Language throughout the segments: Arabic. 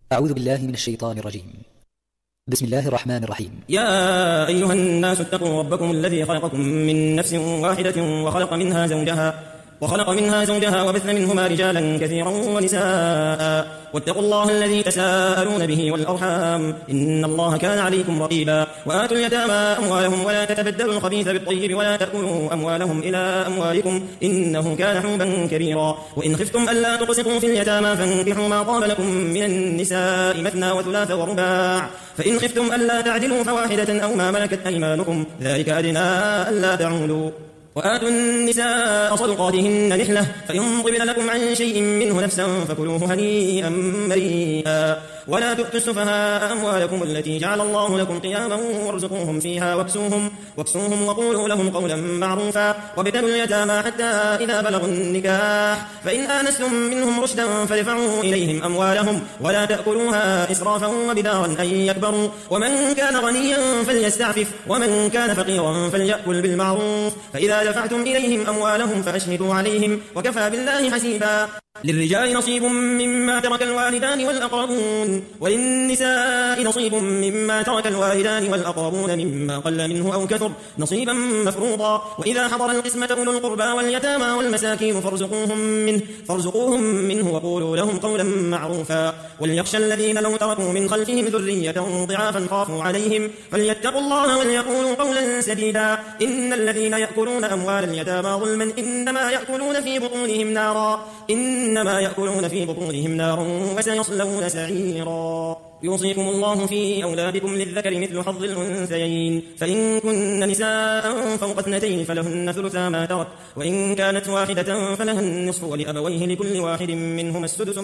أعوذ بالله من الشيطان الرجيم. بسم الله الرحمن الرحيم. يا أيها الناس اتقوا ربكم الذي خلقكم من نفس واحدة وخلق منها زوجها وبث منهما رجالا كثيرا ونساء، واتقوا الله الذي تساءلون به والأرحام إن الله كان عليكم رقيبا. وآتوا اليتامى أموالهم ولا تتبدلوا الخبيث بالطيب ولا تأكلوا أموالهم إلى أموالكم إنه كان حوبا كبيرا. وإن خفتم ألا تقسطوا في اليتامى فانكحوا ما طاب لكم من النساء مثنى وثلاث ورباع، فإن خفتم ألا تعدلوا فواحدة أو ما ملكت أيمانكم ذلك أدنى ألا تعولوا. وآتوا النساء صدقاتهن نحلة، فإن طبن لكم عن شيء منه نفسا فكلوه هنيئا مريئا. ولا تؤتوا السفهاء أموالكم التي جعل الله لكم قياما وارزقوهم فيها واكسوهم وقولوا لهم قولا معروفا. وابتلوا اليتامى حتى إذا بلغوا النكاح فإن آنستم منهم رشدا فادفعوا إليهم أموالهم ولا تأكلوها إسرافا وبدارا أن يكبروا. ومن كان غنيا فليستعفف ومن كان فقيرا فليأكل بالمعروف. فإذا دفعتم إليهم أموالهم فأشهدوا عليهم وكفى بالله حسيبا. للرجال نصيب مما ترك الوالدان والأقربون، وللنساء نصيب مما ترك الوالدان والأقربون مما قل منه أو كثر نصيبا مفروضا. وإذا حضر القسمة أولو القربى واليتامى والمساكين فارزقوهم منه وقولوا لهم قولا معروفا. وليخشى الذين لو تركوا من خلفهم ذرية ضعافا خافوا عليهم فليتقوا الله وليقولوا قولا سديدا. إن الذين يأكلون أموال اليتامى ظلما إنما يأكلون في بطونهم نارا وسيصلون سعيرا. يوصيكم الله في أولادكم للذكر مثل حظ الأنثيين، فإن كن نساء فوق 2 فلهن ثلثا ما ترك، وإن كانت واحدة فلها النصف ولأبويه لكل واحد منهما السدس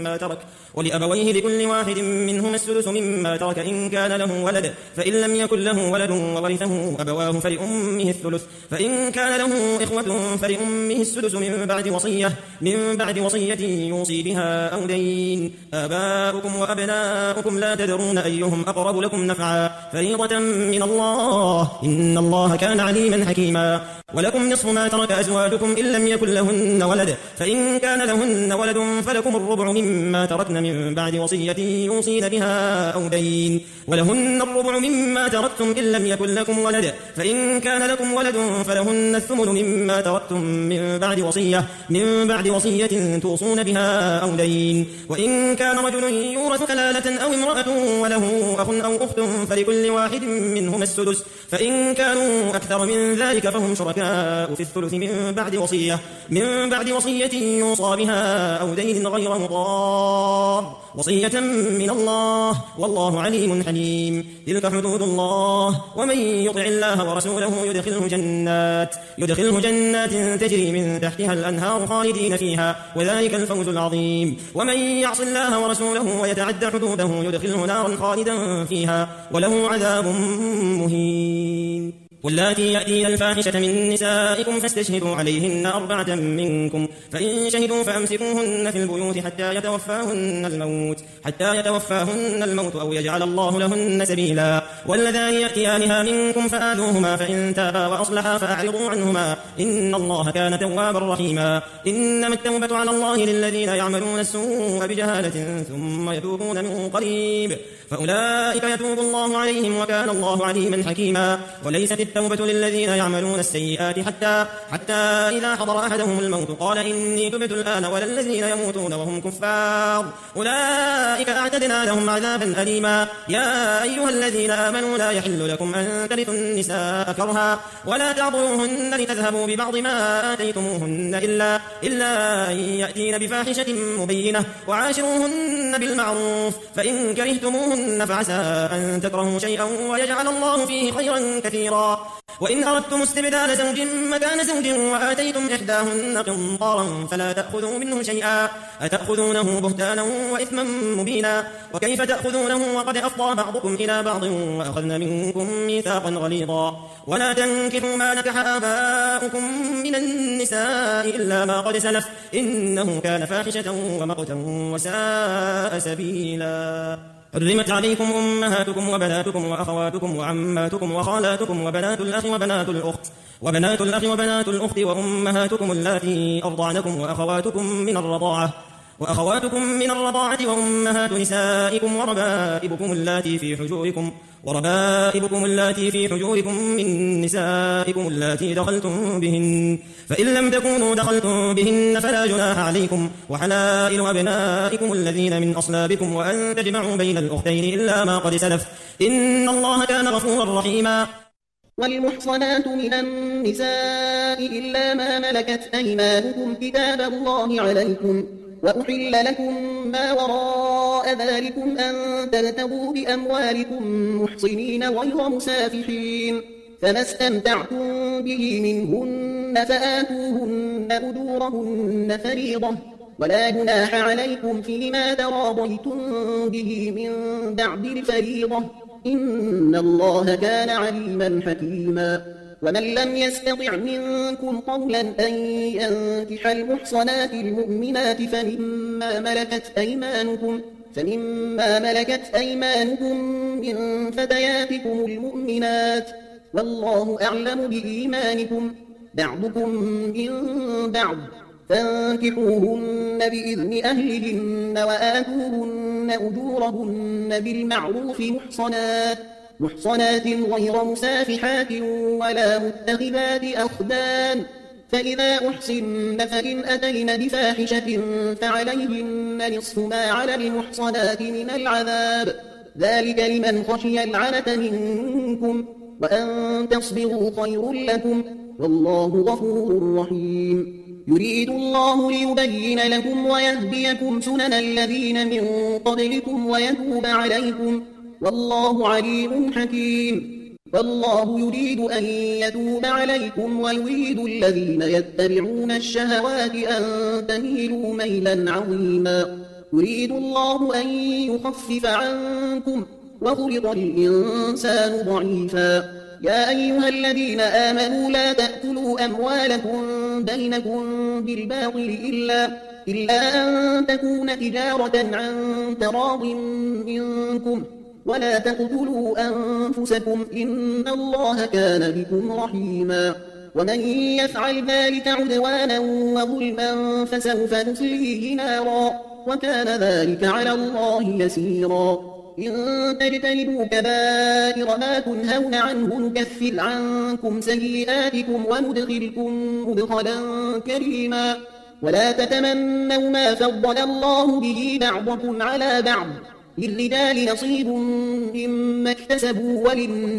مما ترك إن كان له ولد، فإن لم يكن له ولد وورثه أبواه فلأمه الثلث، فإن كان له إخوة فلأمه السدس من بعد وصية يوصي بها أو دين. آباؤكم وأبناؤكم لا تدرون أيهم أقرب لكم نفعا فريضة من الله إن الله كان عليما حكيما. ولكم نصف ما ترك أزواجكم إن لم يكن لهن ولد، فإن كان لهن ولد فلكم الربع مما تركن من بعد وصية يوصين بها أو دين. ولهن الربع مما تركتم إن لم يكن لكم ولد، فإن كان لكم ولد فلهن الثمن مما تركتم من بعد وصية توصون بها أو دين. وإن كان رجل يورث كلالة أو امرأة وله أخ أو أخت فلكل واحد منهما السدس، فإن كانوا أكثر من ذلك فهم شركاء في الثلث من بعد وصية يوصى بها أو دين غير مضار، وصية من الله والله عليم حليم. تلك حدود الله ومن يطع الله ورسوله يدخله جنات تجري من تحتها الأنهار خالدين فيها وذلك الفوز العظيم. ومن يعص الله ورسوله ويتعد حدوده يدخله نارا خالدا فيها وله عذاب مهين. واللاتي يأتين الفاحشة من نسائكم فاستشهدوا عليهن 4 منكم، فإن شهدوا فأمسكوهن في البيوت حتى يتوفاهن الموت أو يجعل الله لهن سبيلا. واللذان يأتيانها منكم فآذوهما فإن تابا وأصلحا فأعرضوا عنهما إن الله كان توابا رحيما. إنما التوبة على الله للذين يعملون السوء بجهالة ثم يتوبون من قريب فأولئك يتوب الله عليهم وكان الله عليما حكيما. وليست التوبة للذين يعملون السيئات حتى إذا حضر أحدهم الموت قال إني تبت الآن ولا الذين يموتون وهم كفار أولئك أعتدنا لهم عذابا أليما. يا أيها الذين آمنوا لا يحل لكم أن ترثوا النساء كرها ولا تعضلوهن لتذهبوا ببعض ما آتيتموهن إلا أن يأتين بفاحشة مبينة وعاشروهن بالمعروف، فإن كرهتموهن فعسى أن تكرهوا شيئا ويجعل الله فيه خيرا كثيرا. وإن أردتم استبدال زوج مكان زوج وآتيتم إحداهن قنطارا فلا تأخذوا منه شيئا أتأخذونه بهتانا وإثما مبينا. وكيف تأخذونه وقد أفضى بعضكم إلى بعض وأخذن منكم ميثاقا غليظا. ولا تنكحوا ما نكح آباؤكم من النساء إلا ما قد سلف إنه كان فاحشة ومقتا وساء سبيلا. حرمت عليكم أمهاتكم وبناتكم وأخواتكم وعماتكم وخالاتكم وبنات الأخ وبنات الأخت وأمهاتكم اللاتي أرضعنكم وأخواتكم من الرضاعة وأخواتكم من الرضاعة وأمهات نسائكم وربائبكم اللاتي في حجوركم من نسائكم اللاتي دخلتم بهن، فإن لم تكونوا دخلتم بهن فلا جناح عليكم، وحلائل أبنائكم الذين من أصلابكم، وأن تجمعوا بين الأختين إلا ما قد سلف، إن الله كان غفورا رحيما. والمحصنات من النساء إلا ما ملكت أيمانكم كتاب الله عليكم، وأحل لكم ما وراء ذلكم أن تبتغوا بأموالكم محصنين غير مسافحين، فما استمتعتم به منهن فآتوهن أجورهن فريضة، ولا جناح عليكم فيما تراضيتم به من بعد الفريضة، إن الله كان عليما حكيما. ومن لم يستطع منكم قولا أن ينكح المحصنات المؤمنات فمما ملكت أيمانكم من فتياتكم المؤمنات، والله أعلم بإيمانكم، بعضكم من بعض، فانكحوهن بإذن أهلهن وآتوهن أجورهن بالمعروف محصنات غير مسافحات ولا متخذات أخدان، فإذا أحصن فإن أتين بفاحشة فعليهن نصف ما على المحصنات من العذاب، ذلك لمن خشي العنة منكم، وأن تصبروا خير لكم، والله غفور رحيم. يريد الله ليبين لكم ويهديكم سنن الذين من قبلكم ويتوب عليكم، والله عليم حكيم. والله يريد أن يتوب عليكم ويريد الذين يتبعون الشهوات أن تميلوا ميلا عظيما. يريد الله أن يخفف عنكم وخلق الإنسان ضعيفا. يا أيها الذين آمنوا لا تأكلوا أموالكم بينكم بالباطل إلا أن تكون تجارة عن تراض منكم، ولا تقتلوا أنفسكم إن الله كان بكم رحيما. ومن يفعل ذلك عدوانا وظلما فسوف نصليه نارا، وكان ذلك على الله يسيرا. إن تجتنبوا كبائر ما تنهون عنه نكفر عنكم سيئاتكم وندخلكم مدخلا كريما. ولا تتمنوا ما فضل الله به بعضكم على بعض، للرجال نصيب مما اكتسبوا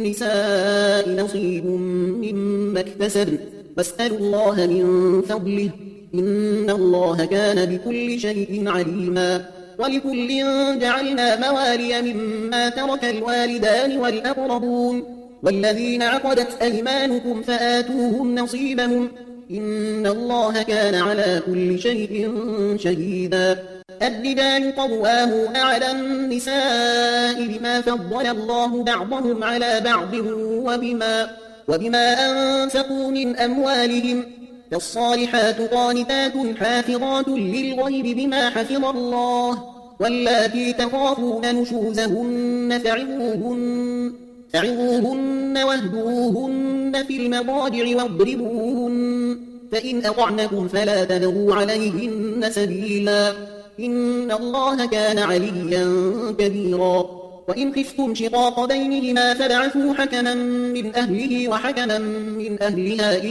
وللنساء نصيب مما اكتسبن، واسألوا الله من فضله، إن الله كان بكل شيء عليما. ولكل جعلنا موالي مما ترك الوالدان والأقربون، والذين عقدت أيمانكم فآتوهم نصيبهم، إن الله كان على كل شيء شهيدا. الرجال قوامون على النساء بما فضل الله بعضهم على بعض وبما أنفقوا من أموالهم، فالصالحات قانتات حافظات للغيب بما حفظ الله، واللاتي تخافون نشوزهن فعظوهن واهجروهن في المضاجع واضربوهن، فإن أطعنكم فلا تبغوا عليهن سبيلا، إن الله كان عليا كبيرا. وإن خفتم شقاق بينهما فابعثوا حكما من أهله وحكما من أهلها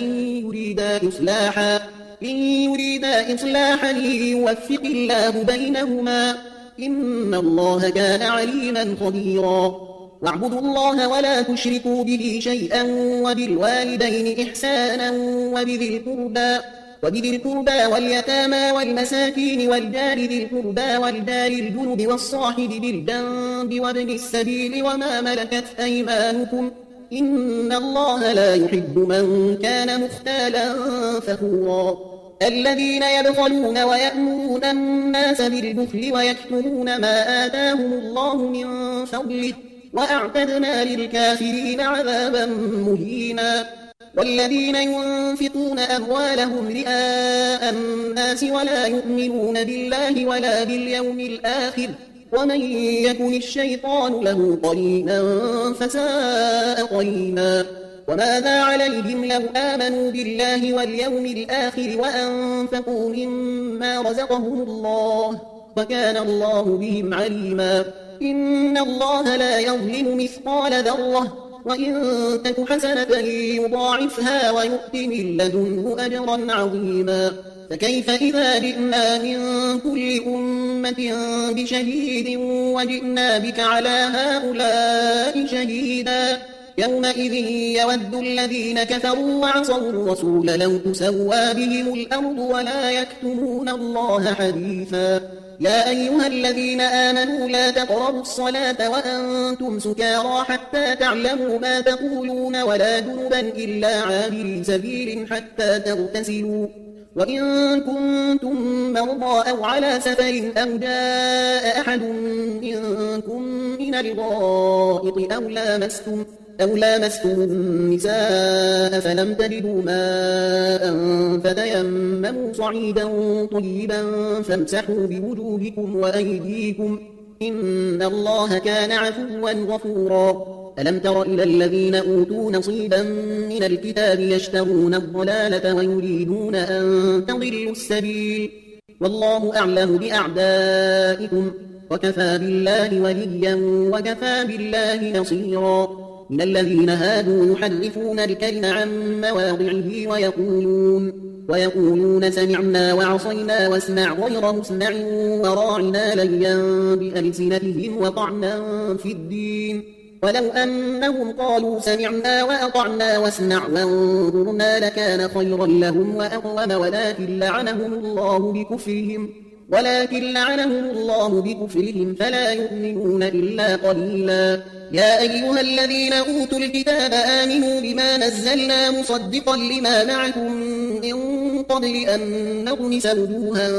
إن يريدا إصلاحا يوفق الله بينهما، إن الله كان عليما خبيرا. واعبدوا الله ولا تشركوا به شيئا، وبالوالدين إحسانا، وبذي القربى واليتامى والمساكين والجار ذي القربى والجار الجنب والصاحب بالجنب وابن السبيل وما ملكت أيمانكم، إن الله لا يحب من كان مختالا فخورا. الذين يبخلون ويأمرون الناس بالبخل ويكتمون ما آتاهم الله من فضله، وأعتدنا للكافرين عذابا مهينا. والذين ينفقون أموالهم رئاء الناس ولا يؤمنون بالله ولا باليوم الآخر، ومن يكن الشيطان له قرينا فساء قرينا. وماذا عليهم لو آمنوا بالله واليوم الآخر وأنفقوا مما رزقهم الله وكان الله بهم عليما إن الله لا يظلم مثقال ذرة وإن تك حسنة يضاعفها ويؤت من لدنه أجرا عظيما فكيف إذا جئنا من كل أمة بشهيد وجئنا بك على هؤلاء شهيدا يومئذ يود الذين كفروا وعصوا الرسول لو تسوى بهم الأرض ولا يكتمون الله حديثا يا أيها الذين آمنوا لا تقربوا الصلاة وأنتم سكارى حتى تعلموا ما تقولون ولا جنبا إلا عابري سبيل حتى تغتسلوا وإن كنتم مرضى أو على سفر أو جاء أحد منكم من الغائط أو لامستم النساء فلم تجدوا ماء فتيمموا صعيدا طيبا فامسحوا بوجوهكم وأيديكم إن الله كان عفوا غفورا ألم تر إلى الذين أوتوا نصيبا من الكتاب يشترون الضلالة ويريدون أن تضلوا السبيل والله أعلم بأعدائكم وكفى بالله وليا وكفى بالله نصيرا من الذين هادوا يحرفون الكلم عن مواضعه ويقولون سمعنا وعصينا واسمع غير مسمع وراعنا ليا بألسنتهم وطعنا في الدين ولو أنهم قالوا سمعنا وأطعنا واسمع وانظرنا لكان خيرا لهم وأقوم ولكن لعنهم الله بكفرهم فلا يؤمنون إلا قليلا يا أيها الذين أوتوا الكتاب آمنوا بما نزلنا مصدقا لما معكم من قبل أن نغمس وجوها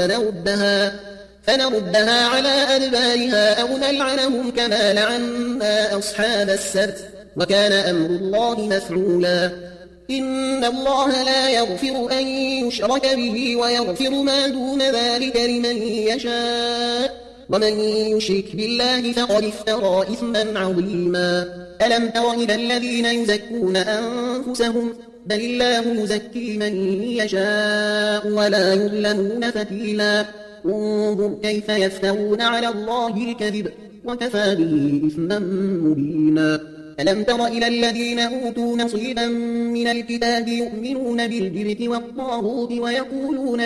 فنردها على أدبارها أو نلعنهم كما لعنا أصحاب السبت وكان أمر الله مفعولا إن الله لا يغفر أن يشرك به ويغفر ما دون ذلك لمن يشاء ومن يشرك بالله فقد افترى إثما عظيما ألم تر إلى الذين يزكون أنفسهم بل الله يزكي من يشاء ولا يظلمون فتيلا انظر كيف يفترون على الله الكذب وكفى به إثما مبينا ألم تر إلى الذين أوتوا نصيبا من الكتاب يؤمنون بالجبت والطاغوت ويقولون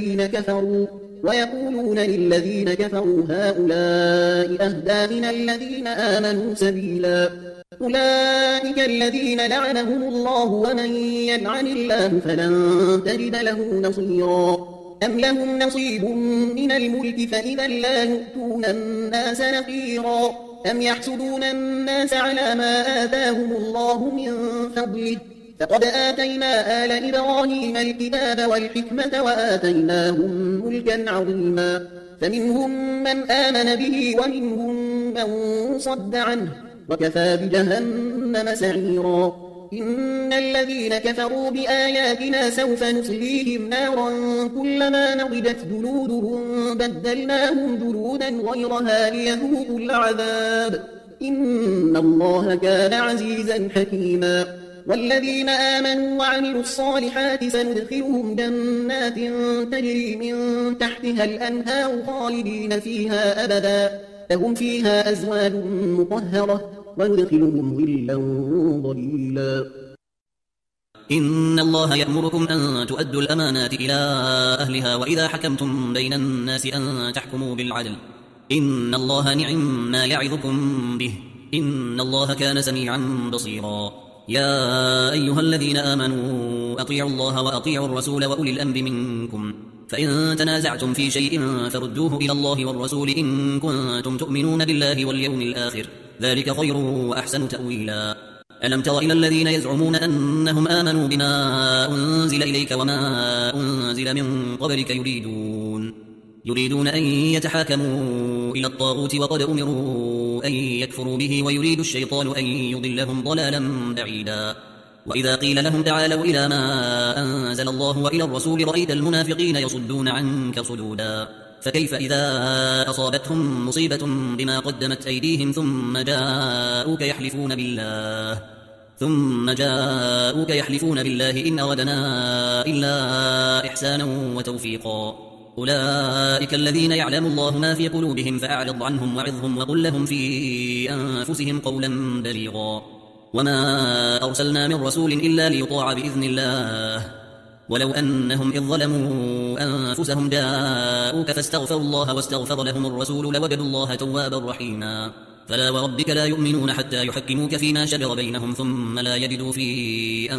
للذين كفروا هؤلاء أهدى من الذين آمنوا سبيلا أولئك الذين لعنهم الله ومن يلعن الله فلن تجد له نصيرا أم لهم نصيب من الملك فإذا لا يؤتون الناس نقيرا أم يحسدون الناس على ما آتاهم الله من فضله فقد آتينا آل إبراهيم الكتاب والحكمة وآتيناهم ملكا عظيما فمنهم من آمن به ومنهم من صد عنه وكفى بجهنم سعيرا إن الذين كفروا بآياتنا سوف نصليهم نارا كلما نضجت جلودهم بدلناهم جلودا غيرها ليذوقوا العذاب إن الله كان عزيزا حكيما والذين آمنوا وعملوا الصالحات سندخلهم جنات تجري من تحتها الأنهار خالدين فيها أبدا لهم فيها أزواج مطهرة ويدخلهم ظلا ظليلا إن الله يأمركم أن تؤدوا الأمانات إلى أهلها وإذا حكمتم بين الناس أن تحكموا بالعدل إن الله نعم ما يعظكم به إن الله كان سميعا بصيرا يا أيها الذين آمنوا أطيعوا الله وأطيعوا الرسول وأولي الأمر منكم فإن تنازعتم في شيء فردوه إلى الله والرسول إن كنتم تؤمنون بالله واليوم الآخر ذلك خير وأحسن تأويلا ألم تر إلى الذين يزعمون أنهم آمنوا بما أنزل إليك وما أنزل من قبلك يريدون أن يتحاكموا إلى الطاغوت وقد أمروا أن يكفروا به ويريد الشيطان أن يضلهم ضلالا بعيدا وإذا قيل لهم تعالوا إلى ما أنزل الله وإلى الرسول رأيت المنافقين يصدون عنك صدودا فكيف إذا أصابتهم مصيبة بما قدمت أيديهم ثم جاءوك ثم جاءوك يحلفون بالله إن أردنا إلا إحسانا وتوفيقا أولئك الذين يعلم الله ما في قلوبهم فأعرض عنهم وعظهم وقل لهم في أنفسهم قولا بليغا وما أرسلنا من رسول إلا ليطاع بإذن الله ولو أنهم إذ ظلموا أنفسهم جاءوك فاستغفروا الله واستغفر لهم الرسول لوجدوا الله توابا رحيما فلا وربك لا يؤمنون حتى يحكموك فيما شجر بينهم ثم لا يجدوا في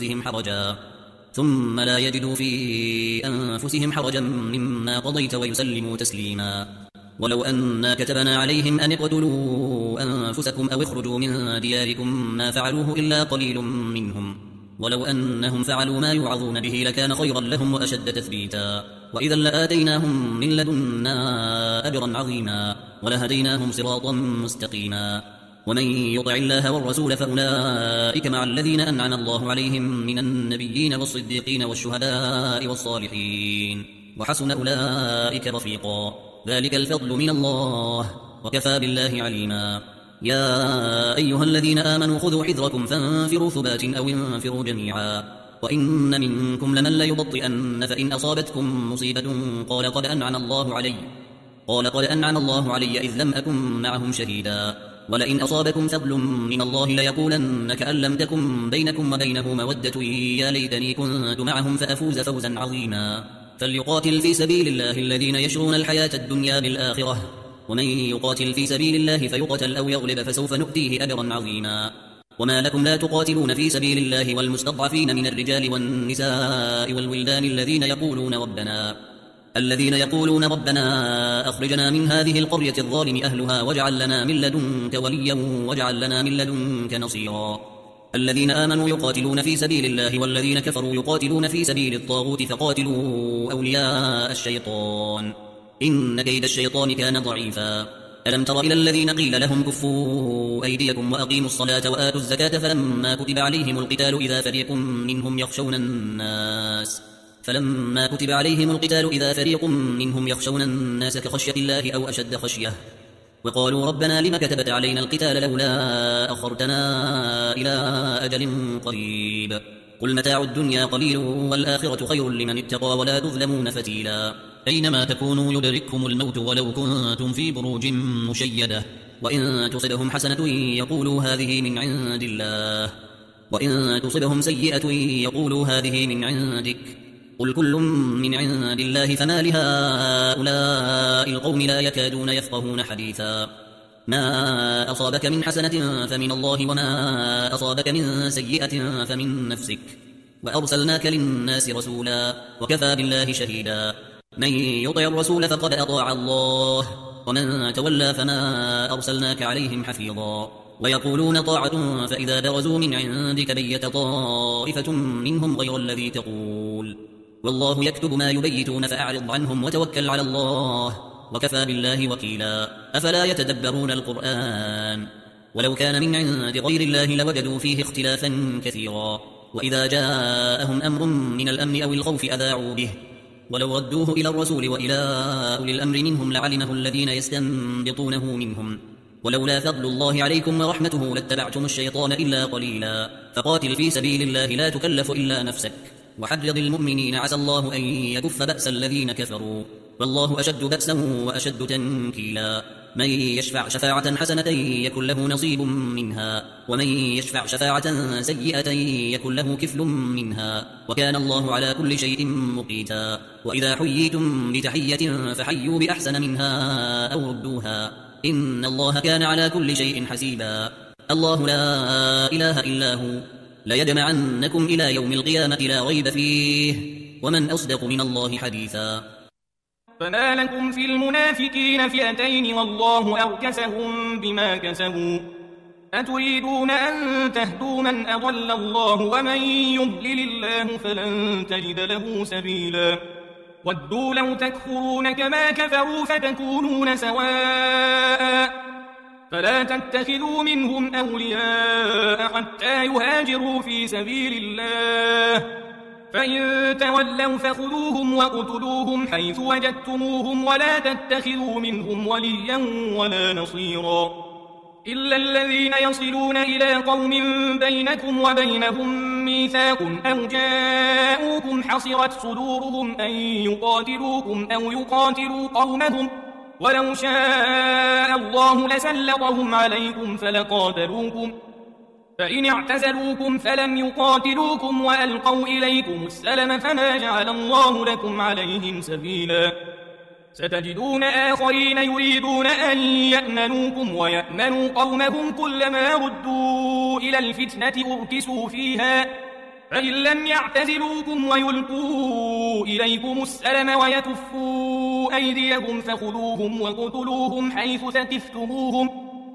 أنفسهم حرجا مما قضيت ويسلموا تسليما ولو أنا كتبنا عليهم أن اقتلوا أنفسكم أو اخرجوا من دياركم ما فعلوه إلا قليل منهم ولو أنهم فعلوا ما يوعظون به لكان خيرا لهم وأشد تثبيتا وإذا لآتيناهم من لدنا أجرا عظيما ولهديناهم صراطا مستقيما ومن يطع الله والرسول فأولئك مع الذين أنعم الله عليهم من النبيين والصديقين والشهداء والصالحين وحسن أولئك رفيقا ذلك الفضل من الله وكفى بالله عليما يا أيها الذين آمنوا خذوا حذركم فانفروا ثبات أو انفروا جميعا وإن منكم لمن ليبطئن فإن أصابتكم مصيبة قال قد أنعم الله علي إذ لم أكن معهم شهيدا ولئن أصابكم فضل من الله ليقولن كأن لم تكن بينكم وبينه مودة يا ليتني كنت معهم فأفوز فوزا عظيما فليقاتل في سبيل الله الذين يشرون الحياة الدنيا بالآخرة ومن يقاتل في سبيل الله فيقتل أو يغلب فسوف نؤتيه أجرا عظيما وما لكم لا تقاتلون في سبيل الله والمستضعفين من الرجال والنساء والولدان الذين يقولون ربنا أخرجنا من هذه القرية الظالم أهلها واجعل لنا من لدنك وليا واجعل لنا من لدنك نصيرا الذين آمنوا يقاتلون في سبيل الله والذين كفروا يقاتلون في سبيل الطاغوت فقاتلوا أولياء الشيطان إن كيد الشيطان كان ضعيفا ألم تر إلى الذين قيل لهم كفوا أيديكم وأقيموا الصلاة وآتوا الزكاة فلما كتب عليهم القتال إذا فريق منهم يخشون الناس كخشية الله أو أشد خشية وقالوا ربنا لم كتبت علينا القتال لولا أخرتنا إلى أجل قريب قل متاع الدنيا قليل والآخرة خير لمن اتقى ولا تظلمون فتيلا أينما تكونوا يدرككم الموت ولو كنتم في بروج مشيدة وإن تصبهم حسنة يقولوا هذه من عند الله وإن تصبهم سيئة يقولوا هذه من عندك قل كل من عند الله فما لهؤلاء القوم لا يكادون يفقهون حديثا ما أصابك من حسنة فمن الله وما أصابك من سيئة فمن نفسك وأرسلناك للناس رسولا وكفى بالله شهيدا من يطع الرسول فقد أطاع الله ومن تولى فما أرسلناك عليهم حفيظا ويقولون طاعة فإذا برزوا من عندك بيت طائفة منهم غير الذي تقول والله يكتب ما يبيتون فأعرض عنهم وتوكل على الله وكفى بالله وكيلا أفلا يتدبرون القرآن ولو كان من عند غير الله لوجدوا فيه اختلافا كثيرا وإذا جاءهم أمر من الأمن أو الخوف أذاعوا به ولو ردوه إلى الرسول وإلى أولي الأمر منهم لعلمه الذين يستنبطونه منهم ولولا فضل الله عليكم ورحمته لاتبعتم الشيطان إلا قليلا فقاتل في سبيل الله لا تكلف إلا نفسك وحرض المؤمنين عسى الله أن يكف بأس الذين كفروا والله أشد بأسا وأشد تنكيلا من يشفع شفاعة حسنة يكن له نصيب منها ومن يشفع شفاعة سيئة يكن له كفل منها وكان الله على كل شيء مقيتا وإذا حييتم بتحية فحيوا بأحسن منها أو ردوها إن الله كان على كل شيء حسيبا الله لا إله إلا هو ليجمعنكم إلى يوم القيامة لا ريب فيه ومن أصدق من الله حديثا فما لكم في المنافقين فئتين والله أركسهم بما كسبوا أتريدون أن تهدوا من أضل الله ومن يضلل الله فلن تجد له سبيلا ودوا لو تكفرون كما كفروا فتكونون سواء فلا تتخذوا منهم أولياء حتى يهاجروا في سبيل الله فإن تولوا فخذوهم وقتلوهم حيث وجدتموهم ولا تتخذوا منهم وليا ولا نصيرا إلا الذين يصلون إلى قوم بينكم وبينهم ميثاق أو جاءوكم حصرت صدورهم أن يقاتلوكم أو يقاتلوا قومهم ولو شاء الله لسلطهم عليكم فلقاتلوكم فإن اعتزلوكم فلم يقاتلوكم وألقوا إليكم السلم فما جعل الله لكم عليهم سبيلا ستجدون آخرين يريدون أن يأمنوكم ويأمنوا قومهم كلما ردوا إلى الفتنة أركسوا فيها فإن لم يعتزلوكم ويلقوا إليكم السلم ويكفوا أيديهم فخذوهم وقتلوهم حيث ثقفتموهم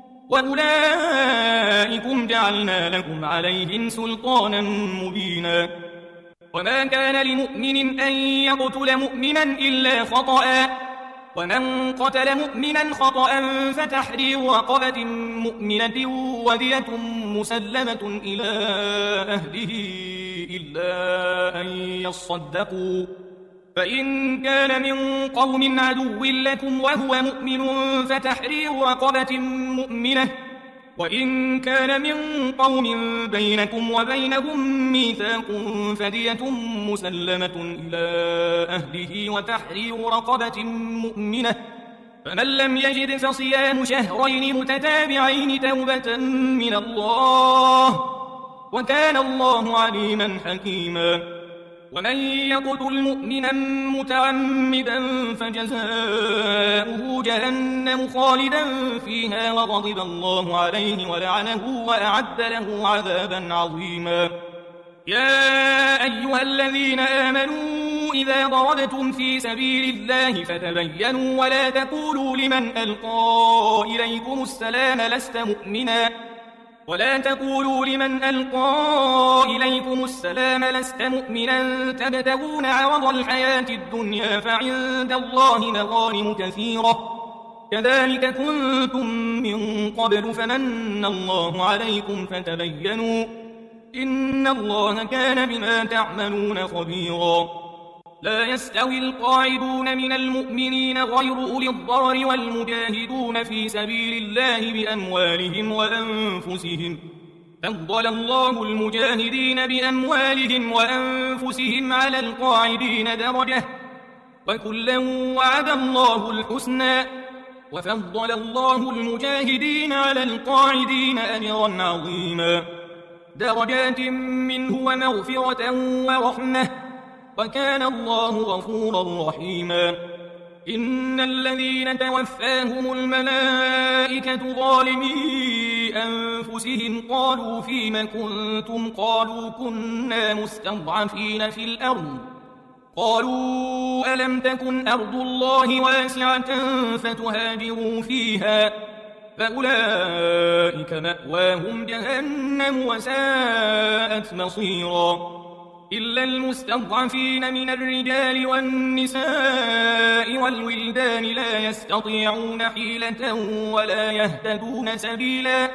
وأولئكم جعلنا لكم عليهم سلطانا مبينا وما كان لمؤمن أن يقتل مؤمنا إلا خطأ ومن قتل مؤمنا خطأ فتحرير رقبة مؤمنة ودية مسلمة إلى أهله إلا أن يصدقوا فإن كان من قوم عدو لكم وهو مؤمن فتحرير رقبة مؤمنة وإن كان من قوم بينكم وبينهم ميثاق فدية مسلمة إلى أهله وتحرير رقبة مؤمنة فمن لم يجد فصيام شهرين متتابعين توبة من الله وكان الله عليما حكيما ومن يقتل مؤمنا متعمدا فجزاؤه جهنم خالدا فيها وغضب الله عليه ولعنه وأعد له عذابا عظيما يا أيها الذين آمنوا إذا ضربتم في سبيل الله فتبينوا ولا تقولوا لمن ألقى إليكم السلام لست مؤمنا لست مؤمنا تبتغون عرض الحياة الدنيا فعند الله مغانم كثيرة كذلك كنتم من قبل فمن الله عليكم فتبينوا إن الله كان بما تعملون خبيرا لا يستوي القاعدون من المؤمنين غير أولي الضرر والمجاهدون في سبيل الله بأموالهم وأنفسهم فضل الله المجاهدين بأموالهم وأنفسهم على القاعدين درجة وكلا وعد الله الحسنى وفضل الله المجاهدين على القاعدين أجرا عظيما درجات منه ومغفرة ورحمة وكان الله غفورا رحيما إن الذين توفاهم الملائكة ظالمي أنفسهم قالوا فيم كنتم قالوا كنا مستضعفين في الأرض قالوا ألم تكن أرض الله واسعة فتهاجروا فيها فأولئك مأواهم جهنم وساءت مصيرا إلا المستضعفين من الرجال والنساء والولدان لا يستطيعون حيلة ولا يهتدون سبيلا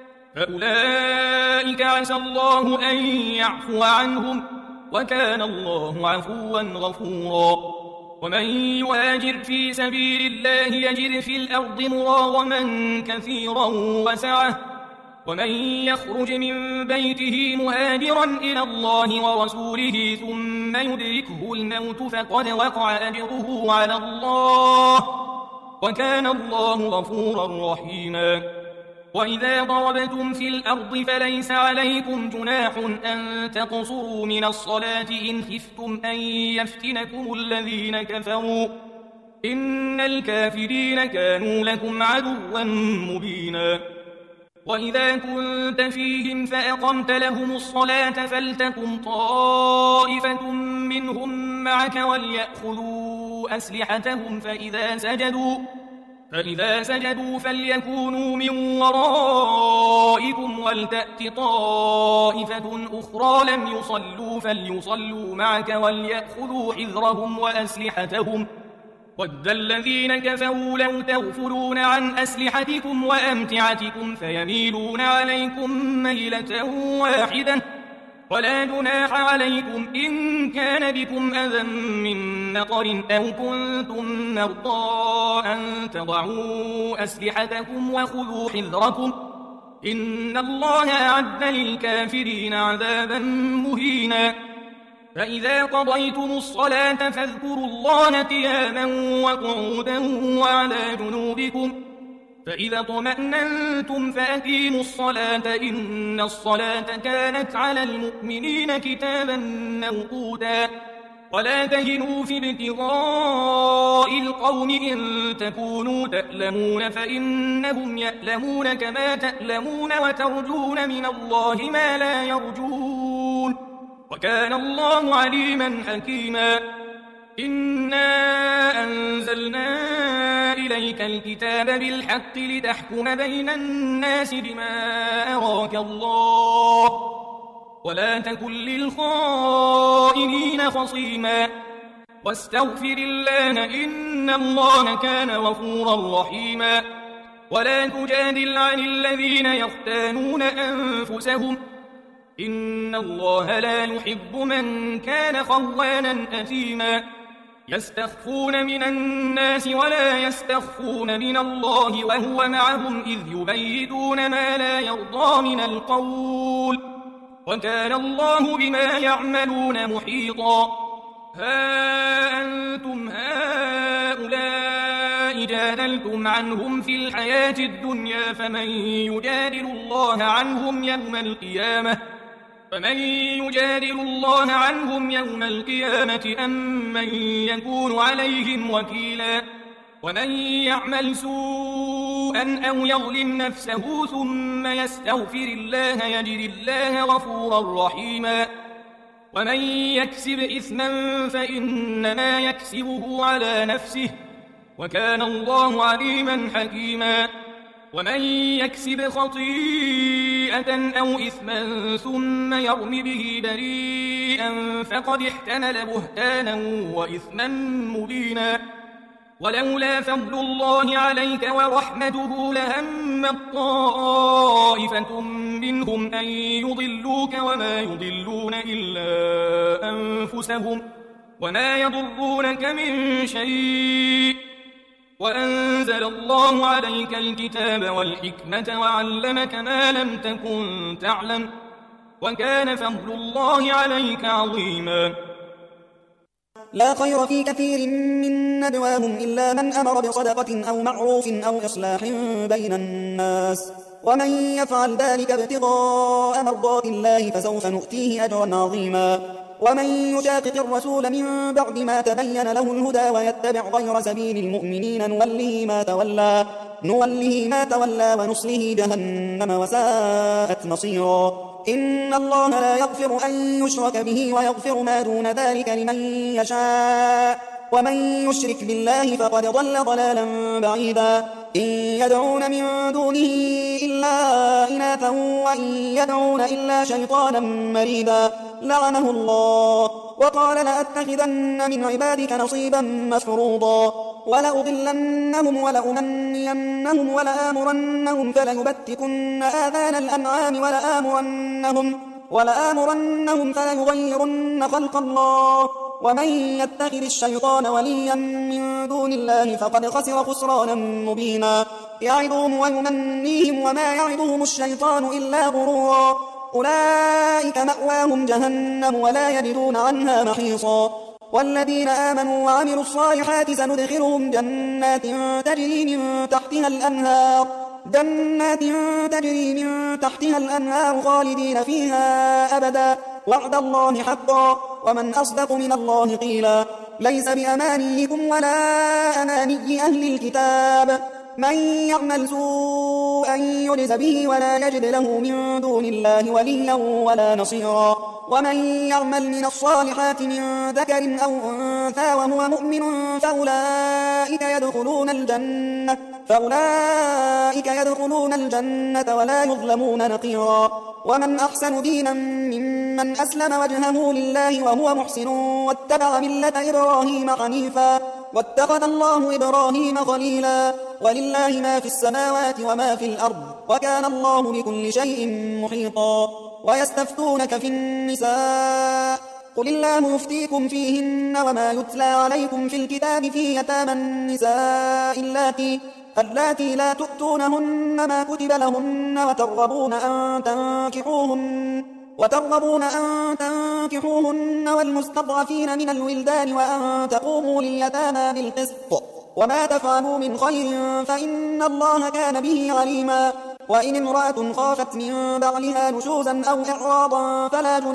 فأولئك عسى الله أن يعفو عنهم وكان الله عفوا غفورا ومن يهاجر في سبيل الله يجد في الأرض مراغما كثيرا وسعة ومن يخرج من بيته مهاجرا إلى الله ورسوله ثم يدركه الموت فقد وقع أجره على الله وكان الله غفورا رحيما وإذا ضربتم في الأرض فليس عليكم جناح أن تقصروا من الصلاة إن خفتم أن يفتنكم الذين كفروا إن الكافرين كانوا لكم عدوا مبينا وإذا كنت فيهم فأقمت لهم الصلاة فلتكن طائفة منهم معك وليأخذوا أسلحتهم فإذا سجدوا فليكونوا من ورائكم ولتأت طائفة أخرى لم يصلوا فليصلوا معك وليأخذوا حذرهم وأسلحتهم ود الذين كفروا لو تغفلون عن أسلحتكم وأمتعتكم فيميلون عليكم ميلة واحدة ولا جناح عليكم إن كان بكم أذى من مطر أو كنتم مرضى أن تضعوا أسلحتكم وخذوا حذركم إن الله أعد للكافرين عذابا مهينا فإذا قضيتم الصلاة فاذكروا الله قياما وقعودا وعلى جنوبكم فإذا اطمأننتم فأقيموا الصلاة إن الصلاة كانت على المؤمنين كتابا موقوتا ولا تهنوا في ابتغاء القوم إن تكونوا تألمون فإنهم يألمون كما تألمون وترجون من الله ما لا يرجون وكان الله عليما حكيما إنا أنزلنا إليك الكتاب بالحق لتحكم بين الناس بما أراك الله ولا تكن للخائنين خصيما واستغفر الله إن الله كان غفورا رحيما ولا تجادل عن الذين يختانون أنفسهم إن الله لا يحب من كان خوانا أثيما يستخفون من الناس ولا يستخفون من الله وهو معهم إذ يبيتون ما لا يرضى من القول وكان الله بما يعملون محيطا ها أنتم هؤلاء جادلتم عنهم في الحياة الدنيا فمن يجادل الله عنهم يوم القيامة أم من يكون عليهم وكيلا ومن يعمل سوءا أو يظلم نفسه ثم يستغفر الله يجد الله غفورا رحيما ومن يكسب إثما فإنما يكسبه على نفسه وكان الله عليما حكيما ومن يكسب خطيئة أو إثما ثم يرم به بريئا فقد احتمل بهتانا وإثما مبينا ولولا فضل الله عليك ورحمته لهمت طائفة منهم أن يضلوك وما يضلون إلا أنفسهم وما يضرونك من شيء وأنزل الله عليك الكتاب والحكمة وعلمك ما لم تكن تعلم وكان فضل الله عليك عظيما لا خير في كثير من نجواهم إلا من أمر بصدقة أو معروف أو إصلاح بين الناس ومن يفعل ذلك ابتغاء مرضات الله فسوف نؤتيه أجرا عظيما ومن يشاقق الرسول من بعد ما تبين له الهدى ويتبع غير سبيل المؤمنين نوله ما تولى ونصله جهنم وساءت مصيرا إن الله لا يغفر أن يشرك به ويغفر ما دون ذلك لمن يشاء ومن يشرك بالله فقد ضل ضلالا بعيدا إن يدعون من دونه إلا إناثا وإن يدعون إلا شيطانا مريدا لعنه الله وقال لأتخذن من عبادك نصيبا مفروضا ولأضلنهم ولأمنينهم ولآمرنهم فليبتكن آذان الأنعام ولآمرنهم فليغيرن خلق الله ومن يتخذ الشيطان وليا من دون الله فقد خسر خسرانا مبينا يعظهم ويمنيهم وما يعظهم الشيطان إلا غرورا أولئك مأواهم جهنم ولا يجدون عنها محيصا والذين آمنوا وعملوا الصالحات سندخلهم جنات تجري من تحتها الأنهار خالدين فيها أبدا وعد الله حقا ومن أصدق من الله قيلا ليس بأمانيكم ولا أماني أهل الكتاب من يعمل سوءا يجز به ولا يجد له من دون الله وليا ولا نصيرا ومن يعمل من الصالحات من ذكر أو أنثى وهو مؤمن فأولئك يدخلون الجنة ولا يظلمون نقيرا ومن أحسن دينا ممن أسلم وجهه لله وهو محسن واتبع ملة إبراهيم حنيفا واتخذ الله إبراهيم خليلا ولله ما في السماوات وما في الأرض وكان الله بكل شيء محيطا ويستفتونك في النساء قل الله يفتيكم فيهن وما يتلى عليكم في الكتاب في يتامى النساء اللاتي لا تؤتونهن ما كتب لهن وترغبون أن تنكحوهن والمستضعفين من الولدان وأن تقوموا لليتامى بالقسط وما تفعلوا من خير فإن الله كان به عليما. وإن امرأة خافت من بعلها نشوزا أو إعراضا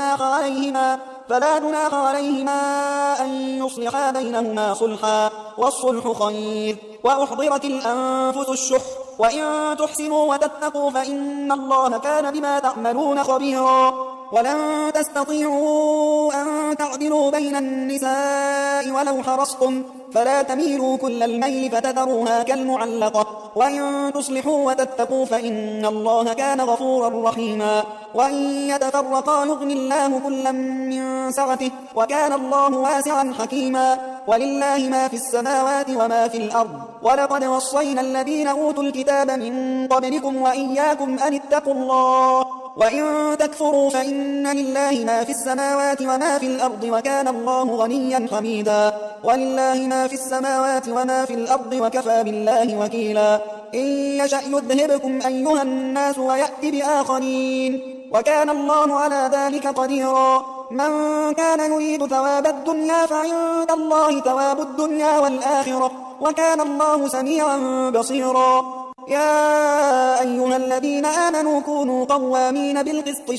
فلا جناح عليهما أن يصلحا بينهما صلحا والصلح خير. وأحضرت الأنفس الشح وإن تحسنوا وتتقوا فإن الله كان بما تعملون خبيرا. ولن تستطيعوا أن تعدلوا بين النساء ولو حرصتم فلا تميلوا كل الميل فتذروها كالمعلقة وإن تصلحوا وتتقوا فإن الله كان غفورا رحيما. وإن يتفرقا يغني الله كلا من سعته وكان الله واسعا حكيما. ولله ما في السماوات وما في الأرض ولقد وصينا الذين أوتوا الكتاب من قبلكم وإياكم أن اتقوا الله وإن تكفروا فإن لله ما في السماوات وما في الأرض وكان الله غنيا حميدا. ولله ما في السماوات وما في الأرض وكفى بالله وكيلا. إن يشأ يذهبكم أيها الناس ويأتي بآخرين وكان الله على ذلك قديرا. من كان يريد ثواب الدنيا فعند الله ثواب الدنيا والآخرة وكان الله سميعا بصيرا. يا أيها الذين آمنوا كونوا قوامين بالقسط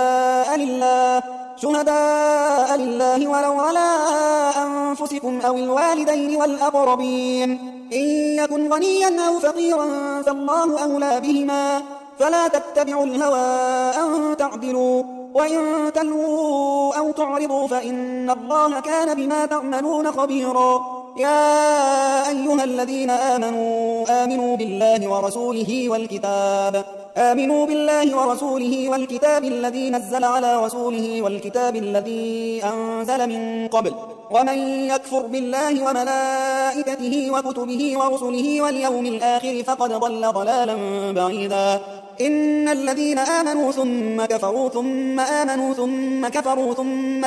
شهداء لله ولو على أنفسكم أو الوالدين والأقربين إن يكن غنيا أو فقيرا فالله أولى بهما فلا تتبعوا الهوى أن تعدلوا وإن تلووا أو تعرضوا فإن الله كان بما تعملون خبيرا. يا أيها الذين آمنوا بالله ورسوله والكتاب الذي نزل على رسوله والكتاب الذي أنزل من قبل ومن يكفر بالله وملائكته وكتبه ورسله واليوم الآخر فقد ضل ضلالا بعيدا. إن الذين آمنوا ثم كفروا ثم آمنوا ثم كفروا ثم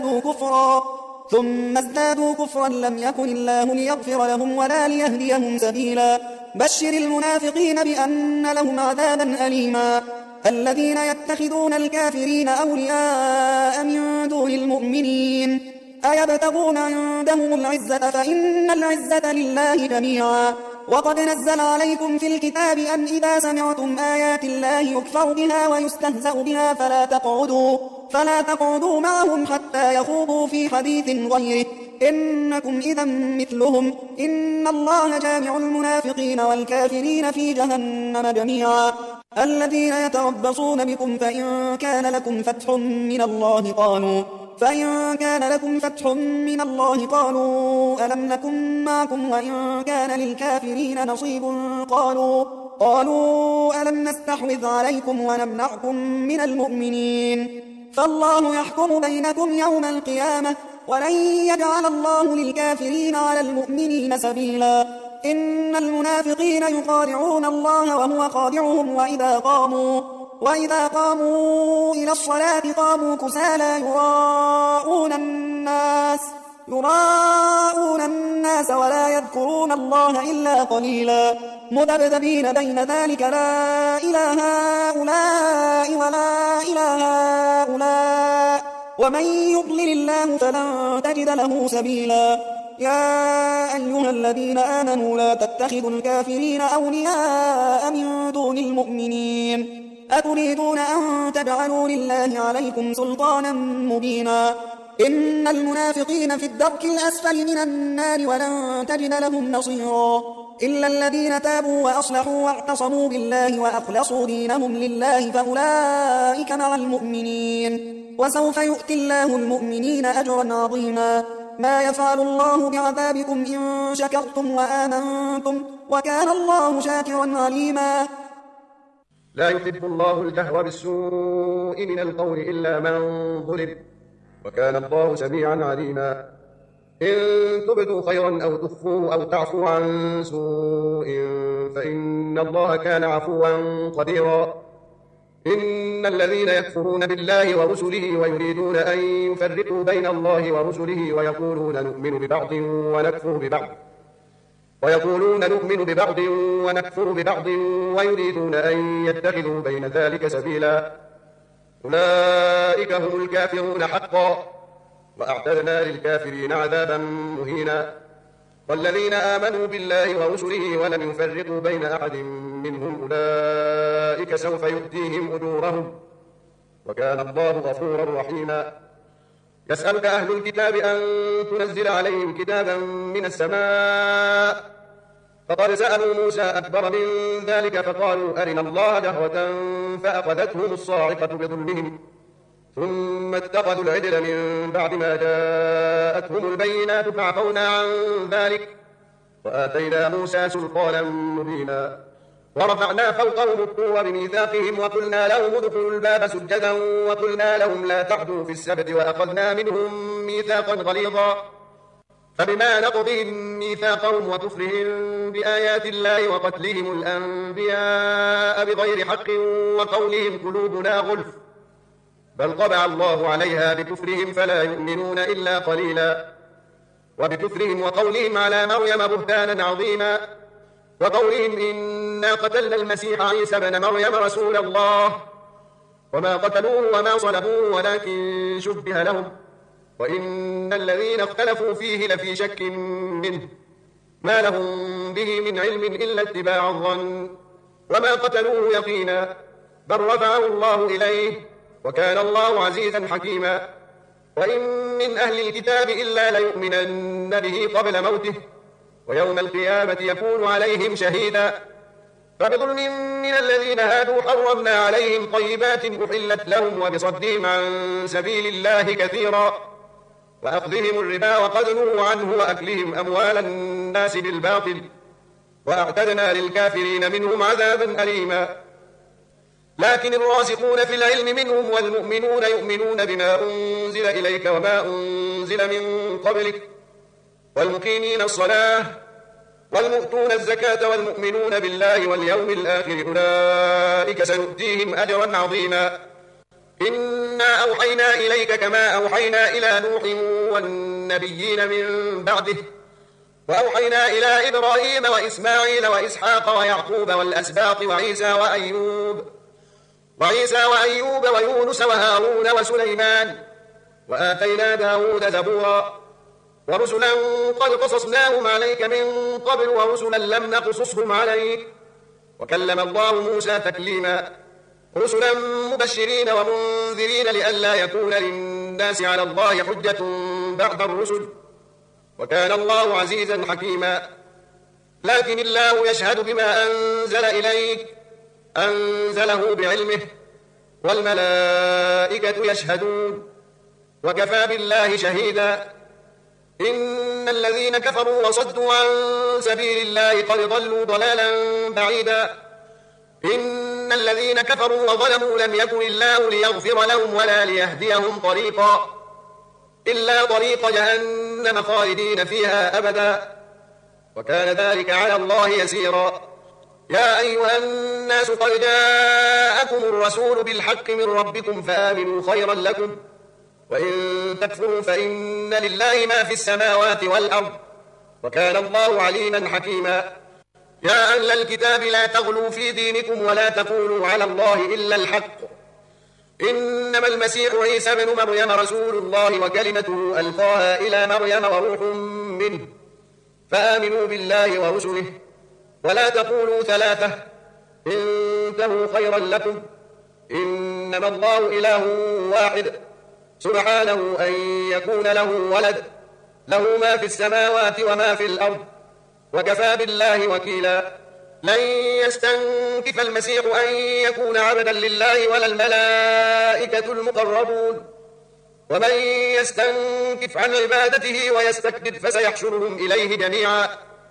ازدادوا كفرا لم يكن الله ليغفر لهم ولا ليهديهم سبيلا. بشر المنافقين بأن لهم عذابا أليما. الذين يتخذون الكافرين أولياء من دون المؤمنين أيبتغون عندهم العزة فإن العزة لله جميعا. وقد نزل عليكم في الكتاب أن إذا سمعتم آيات الله يكفر بها ويستهزأ بها فلا تقعدوا معهم حتى يخوضوا في حديث غيره إنكم إذا مثلهم إن الله جامع المنافقين والكافرين في جهنم جميعا. الذين يتربصون بكم فإن كان لكم فتح من الله قالوا ألم نكن معكم وإن كان للكافرين نصيب قالوا ألم نستحوذ عليكم ونمنعكم من المؤمنين فالله يحكم بينكم يوم القيامة ولن يجعل الله للكافرين على المؤمنين سبيلا. إن المنافقين يخادعون الله وهو خادعهم وإذا قاموا إلى الصلاة قاموا كسالى يراءون الناس ولا يذكرون الله إلا قليلا مذبذبين بين ذلك لا إله هؤلاء ولا إله هؤلاء ومن يضلل الله فلن تجد له سبيلا. يا أيها الذين آمنوا لا تتخذوا الكافرين أولياء من دون المؤمنين أتريدون أن تجعلوا لله عليكم سلطانا مبينا. إن المنافقين في الدرك الأسفل من النار ولن تجد لهم نصيرا إلا الذين تابوا وأصلحوا واعتصموا بالله وأخلصوا دينهم لله فأولئك مع المؤمنين وسوف يؤتي الله المؤمنين أجرا عظيما. ما يفعل الله بعذابكم إن شكرتم وآمنتم وكان الله شاكرا عليما. لا يحب الله الجهر بالسوء من القول إلا من ظلم وكان الله سميعا عليما. إن تبدوا خيرا أو تخفوه أو تعفوا عن سوء فإن الله كان عفوا قديرا. إن الذين يكفرون بالله ورسله ويريدون أن يفرقوا بين الله ورسله ويقولون نؤمن ببعض ونكفر ببعض ويريدون أن يتخذوا بين ذلك سبيلا أولئك هم الكافرون حقا وأعتدنا للكافرين عذابا مهينا والذين آمنوا بالله ورسله ولم يفرقوا بين أحد منهم أولئك سوف يؤتيهم أجورهم وكان الله غفورا رحيما يسألك أهل الكتاب أن تنزل عليهم كتابا من السماء فقد سألوا موسى أكبر من ذلك فقالوا أرنا الله جهرة فأخذتهم الصاعقة بظلمهم ثم اتخذوا العجل من بعد ما جاءتهم البينات فعفونا عن ذلك وآتينا موسى سلطانا مبينا ورفعنا فوقهم الطور بميثاقهم وقلنا لهم ادخلوا الباب سجدا وقلنا لهم لا تعدوا في السبت وأخذنا منهم ميثاقا غليظا فبما نقضهم ميثاقهم وكفرهم بآيات الله وقتلهم الأنبياء بغير حق وقولهم قلوبنا غلف بل طبع الله عليها بكفرهم فلا يؤمنون إلا قليلا وبكفرهم وقولهم على مريم بهتانا عظيما وقولهم إنا قتلنا المسيح عيسى بن مريم رسول الله وما قتلوه وما صلبوه ولكن شبه لهم وإن الذين اختلفوا فيه لفي شك منه ما لهم به من علم إلا اتباع الظن وما قتلوه يقينا بل رفعه الله إليه وكان الله عزيزا حكيما وإن من أهل الكتاب إلا ليؤمنن به قبل موته ويوم القيامة يكون عليهم شهيدا فبظلم من الذين هادوا حرمنا عليهم طيبات أحلت لهم وبصدهم عن سبيل الله كثيرا وأخذهم الربا وقد نهوا عنه وأكلهم أموال الناس بالباطل وأعتدنا للكافرين منهم عذابا أليما لكن الراسخون في العلم منهم والمؤمنون يؤمنون بما أنزل إليك وما أنزل من قبلك والمقيمين الصلاة والمؤتون الزكاة والمؤمنون بالله واليوم الآخر أولئك سنؤتيهم أجرا عظيما إنا أوحينا إليك كما أوحينا إلى نوح والنبيين من بعده وأوحينا إلى إبراهيم وإسماعيل وإسحاق ويعقوب والأسباط وعيسى وأيوب ويونس وهارون وسليمان وآتينا داود زبورا ورسلا قد قصصناهم عليك من قبل ورسلا لم نقصصهم عليك وكلم الله موسى تكليما رسلا مبشرين ومنذرين لئلا يكون للناس على الله حجة بعد الرسل وكان الله عزيزا حكيما لكن الله يشهد بما أنزل إليك أنزله بعلمه والملائكة يشهدون وكفى بالله شهيدا إن الذين كفروا وصدوا عن سبيل الله قد ضلوا ضلالا بعيدا إن الذين كفروا وظلموا لم يكن الله ليغفر لهم ولا ليهديهم طريقا إلا طريق جهنم خالدين فيها أبدا وكان ذلك على الله يسيرا يا أيها الناس قد جاءكم الرسول بالحق من ربكم فآمنوا خيرا لكم وإن تكفروا فإن لله ما في السماوات والأرض وكان الله عليما حكيما يا أهل الكتاب لا تغلوا في دينكم ولا تقولوا على الله إلا الحق إنما المسيح عيسى بن مريم رسول الله وكلمته ألقاها إلى مريم وروح منه فآمنوا بالله ورسله ولا تقولوا ثلاثة انتهوا خيرا لكم إنما الله إله واحد سبحانه أن يكون له ولد له ما في السماوات وما في الأرض وكفى بالله وكيلا لن يستنكف المسيح أن يكون عبدا لله ولا الملائكة المقربون ومن يستنكف عن عبادته ويستكبر فسيحشرهم إليه جميعا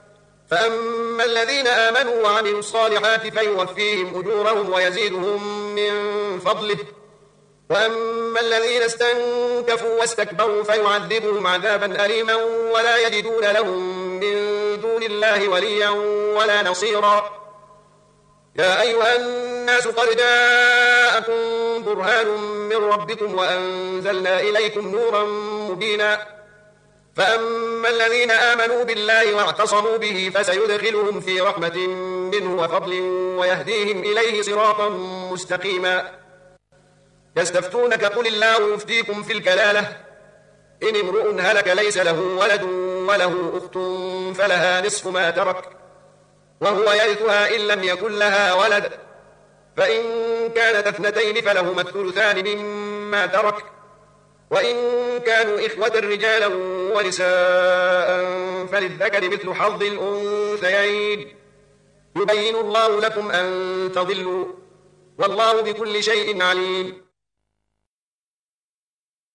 فأما الذين آمنوا وعملوا الصالحات فيوفيهم أجورهم ويزيدهم من فضله وأما الذين استنكفوا واستكبروا فيعذبهم عذابا أليما ولا يجدون لهم من دون الله وليا ولا نصيرا يا أيها الناس قد جاءكم برهان من ربكم وأنزلنا إليكم نورا مبينا فأما الذين آمنوا بالله واعتصموا به فسيدخلهم في رحمة منه وفضل ويهديهم إليه صراطا مستقيما يستفتونك قل الله يفتيكم في الكلالة إن امرؤ هلك ليس له ولد وله أخت فلها نصف ما ترك وهو يرثها إن لم يكن لها ولد فإن كانت اثنتين فلهما الثلثان مما ترك وإن كانوا إخوة رجالا ونساء فللذكر مثل حظ الأنثيين يبين الله لكم أن تضلوا والله بكل شيء عليم